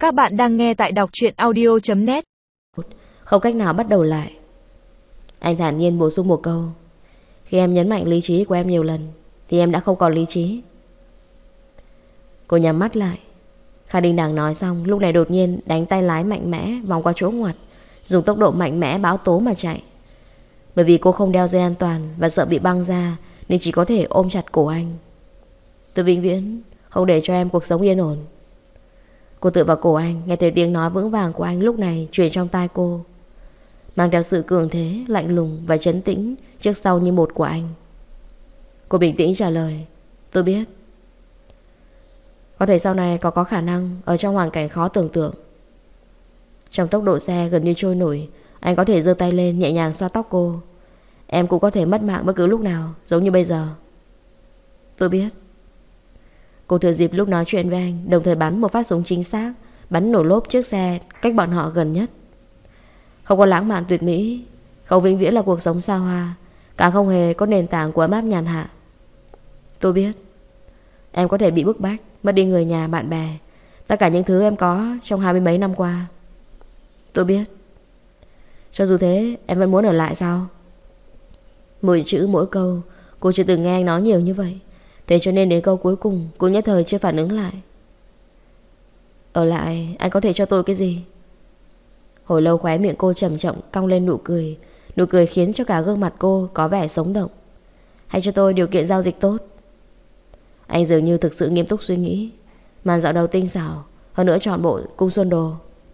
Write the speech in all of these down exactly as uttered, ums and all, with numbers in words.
Các bạn đang nghe tại đọc truyện audio chấm net. Không cách nào bắt đầu lại. Anh thản nhiên bổ sung một câu. Khi em nhấn mạnh lý trí của em nhiều lần thì em đã không còn lý trí. Cô nhắm mắt lại. Kha Đinh Đằng nói xong, lúc này đột nhiên đánh tay lái mạnh mẽ vòng qua chỗ ngoặt, dùng tốc độ mạnh mẽ báo tố mà chạy. Bởi vì cô không đeo dây an toàn và sợ bị băng ra nên chỉ có thể ôm chặt cổ anh. Tôi vĩnh viễn không để cho em cuộc sống yên ổn. Cô tựa vào cổ anh, nghe thấy tiếng nói vững vàng của anh lúc này truyền trong tai cô, mang theo sự cường thế, lạnh lùng và trấn tĩnh trước sau như một của anh. Cô bình tĩnh trả lời. Tôi biết. Có thể sau này có có khả năng ở trong hoàn cảnh khó tưởng tượng. Trong tốc độ xe gần như trôi nổi, anh có thể giơ tay lên nhẹ nhàng xoa tóc cô. Em cũng có thể mất mạng bất cứ lúc nào, giống như bây giờ. Tôi biết. Cô thừa dịp lúc nói chuyện với anh, đồng thời bắn một phát súng chính xác, bắn nổ lốp chiếc xe cách bọn họ gần nhất. Không có lãng mạn tuyệt mỹ, không vĩnh viễn là cuộc sống xa hoa, càng không hề có nền tảng của ấm áp nhàn hạ. Tôi biết. Em có thể bị bức bách, mất đi người nhà, bạn bè, tất cả những thứ em có trong hai mươi mấy năm qua. Tôi biết. Cho dù thế, em vẫn muốn ở lại sao? Mỗi chữ mỗi câu cô chưa từng nghe anh nói nhiều như vậy, thế cho nên đến câu cuối cùng cô nhất thời chưa phản ứng lại. Ở lại, anh có thể cho tôi cái gì? Hồi lâu khóe miệng cô chậm chậm cong lên nụ cười. Nụ cười khiến cho cả gương mặt cô có vẻ sống động. Hãy cho tôi điều kiện giao dịch tốt. Anh dường như thực sự nghiêm túc suy nghĩ. Màn dạo đầu tinh xảo, hơn nữa chọn bộ cung xuân đồ.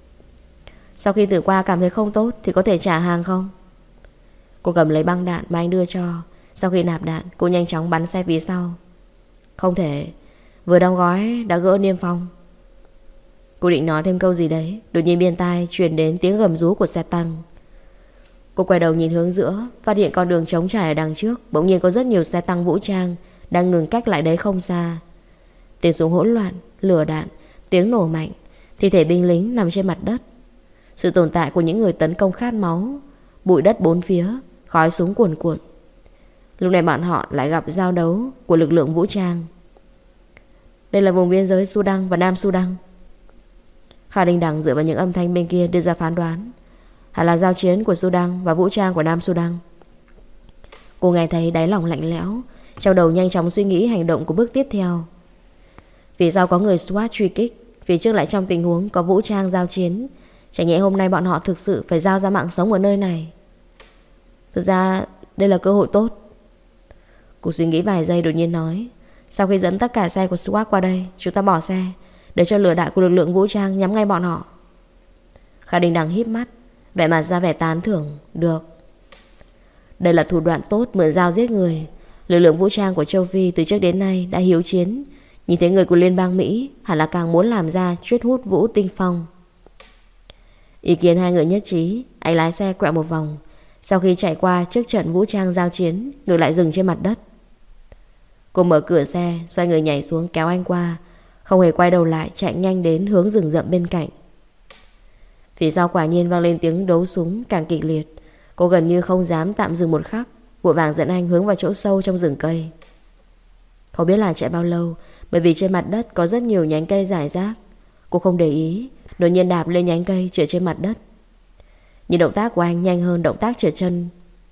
Sau khi thử qua cảm thấy không tốt thì có thể trả hàng không? Cô cầm lấy băng đạn mà anh đưa cho. Sau khi nạp đạn, cô nhanh chóng bắn xe phía sau. Không thể, vừa đóng gói đã gỡ niêm phong. Cô định nói thêm câu gì đấy, đột nhiên bên tai truyền đến tiếng gầm rú của xe tăng. Cô quay đầu nhìn hướng giữa, phát hiện con đường trống trải ở đằng trước bỗng nhiên có rất nhiều xe tăng vũ trang đang ngừng cách lại đấy không xa. Tiếng súng hỗn loạn, lửa đạn, tiếng nổ mạnh, thi thể binh lính nằm trên mặt đất. Sự tồn tại của những người tấn công khát máu, bụi đất bốn phía, khói súng cuồn cuộn. Lúc này bọn họ lại gặp giao đấu của lực lượng vũ trang. Đây là vùng biên giới Sudan và Nam Sudan. Kha Đinh Đằng dựa vào những âm thanh bên kia đưa ra phán đoán. Hẳn là giao chiến của Sudan và vũ trang của Nam Sudan. Cô nghe thấy đáy lòng lạnh lẽo, trong đầu nhanh chóng suy nghĩ hành động của bước tiếp theo. Vì sao có người SWAT truy kích, phía trước lại trong tình huống có vũ trang giao chiến? Chẳng nhẽ hôm nay bọn họ thực sự phải giao ra mạng sống ở nơi này? Thực ra đây là cơ hội tốt. Cô suy nghĩ vài giây đột nhiên nói. Sau khi dẫn tất cả xe của SWAT qua đây, chúng ta bỏ xe, để cho lửa đạn của lực lượng vũ trang nhắm ngay bọn họ. Kha Đinh Đằng híp mắt, vẻ mặt ra vẻ tán thưởng. Được. Đây là thủ đoạn tốt mượn dao giết người. Lực lượng vũ trang của châu Phi từ trước đến nay đã hiếu chiến. Nhìn thấy người của Liên bang Mỹ hẳn là càng muốn làm ra chuyết hút vũ tinh phong. Ý kiến hai người nhất trí. Anh lái xe quẹo một vòng. Sau khi chạy qua trước trận vũ trang giao chiến, ngược lại dừng trên mặt đất. Cô mở cửa xe, xoay người nhảy xuống kéo anh qua, không hề quay đầu lại, chạy nhanh đến hướng rừng rậm bên cạnh. Phía sau quả nhiên vang lên tiếng đấu súng càng kịch liệt. Cô gần như không dám tạm dừng một khắc, vội vàng dẫn anh hướng vào chỗ sâu trong rừng cây. Không biết là chạy bao lâu, bởi vì trên mặt đất có rất nhiều nhánh cây rải rác. Cô không để ý, đột nhiên đạp lên nhánh cây trượt trên mặt đất. Nhưng động tác của anh nhanh hơn động tác trượt chân.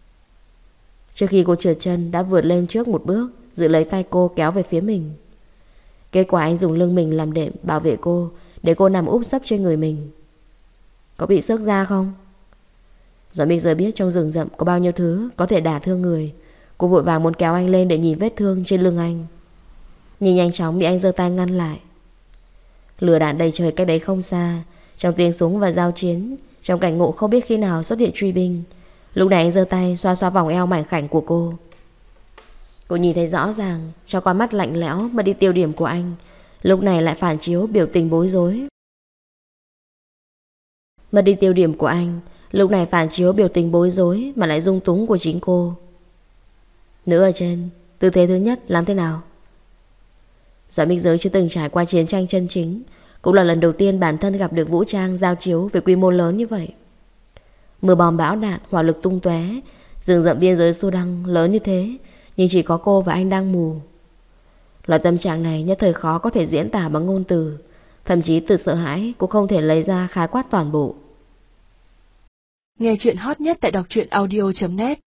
Trước khi cô trượt chân đã vượt lên trước một bước, giữ lấy tay cô kéo về phía mình. Kết quả anh dùng lưng mình làm đệm bảo vệ cô, để cô nằm úp sấp trên người mình. Có bị xước da không? Rồi mình giờ biết trong rừng rậm có bao nhiêu thứ có thể đả thương người. Cô vội vàng muốn kéo anh lên để nhìn vết thương trên lưng anh, nhưng nhanh chóng bị anh giơ tay ngăn lại. Lửa đạn đầy trời cách đấy không xa. Trong tiếng súng và giao chiến, trong cảnh ngộ không biết khi nào xuất hiện truy binh. Lúc này anh giơ tay xoa xoa vòng eo mảnh khảnh của cô. Cô nhìn thấy rõ ràng trong con mắt lạnh lẽo mà đi tiêu điểm của anh, lúc này lại phản chiếu biểu tình bối rối. Mất đi tiêu điểm của anh, lúc này phản chiếu biểu tình bối rối mà lại dung túng của chính cô. Nữ ở trên, tư thế thứ nhất làm thế nào? Doãn Minh Giới chưa từng trải qua chiến tranh chân chính, cũng là lần đầu tiên bản thân gặp được vũ trang giao chiếu về quy mô lớn như vậy. Mưa bom bão đạn, hỏa lực tung tóe, rừng rậm biên giới Sudan lớn như thế, nhưng chỉ có cô và anh đang mù. Loại tâm trạng này nhất thời khó có thể diễn tả bằng ngôn từ. Thậm chí từ sợ hãi cũng không thể lấy ra khái quát toàn bộ. Nghe chuyện hot nhất tại đọc truyện audio chấm net.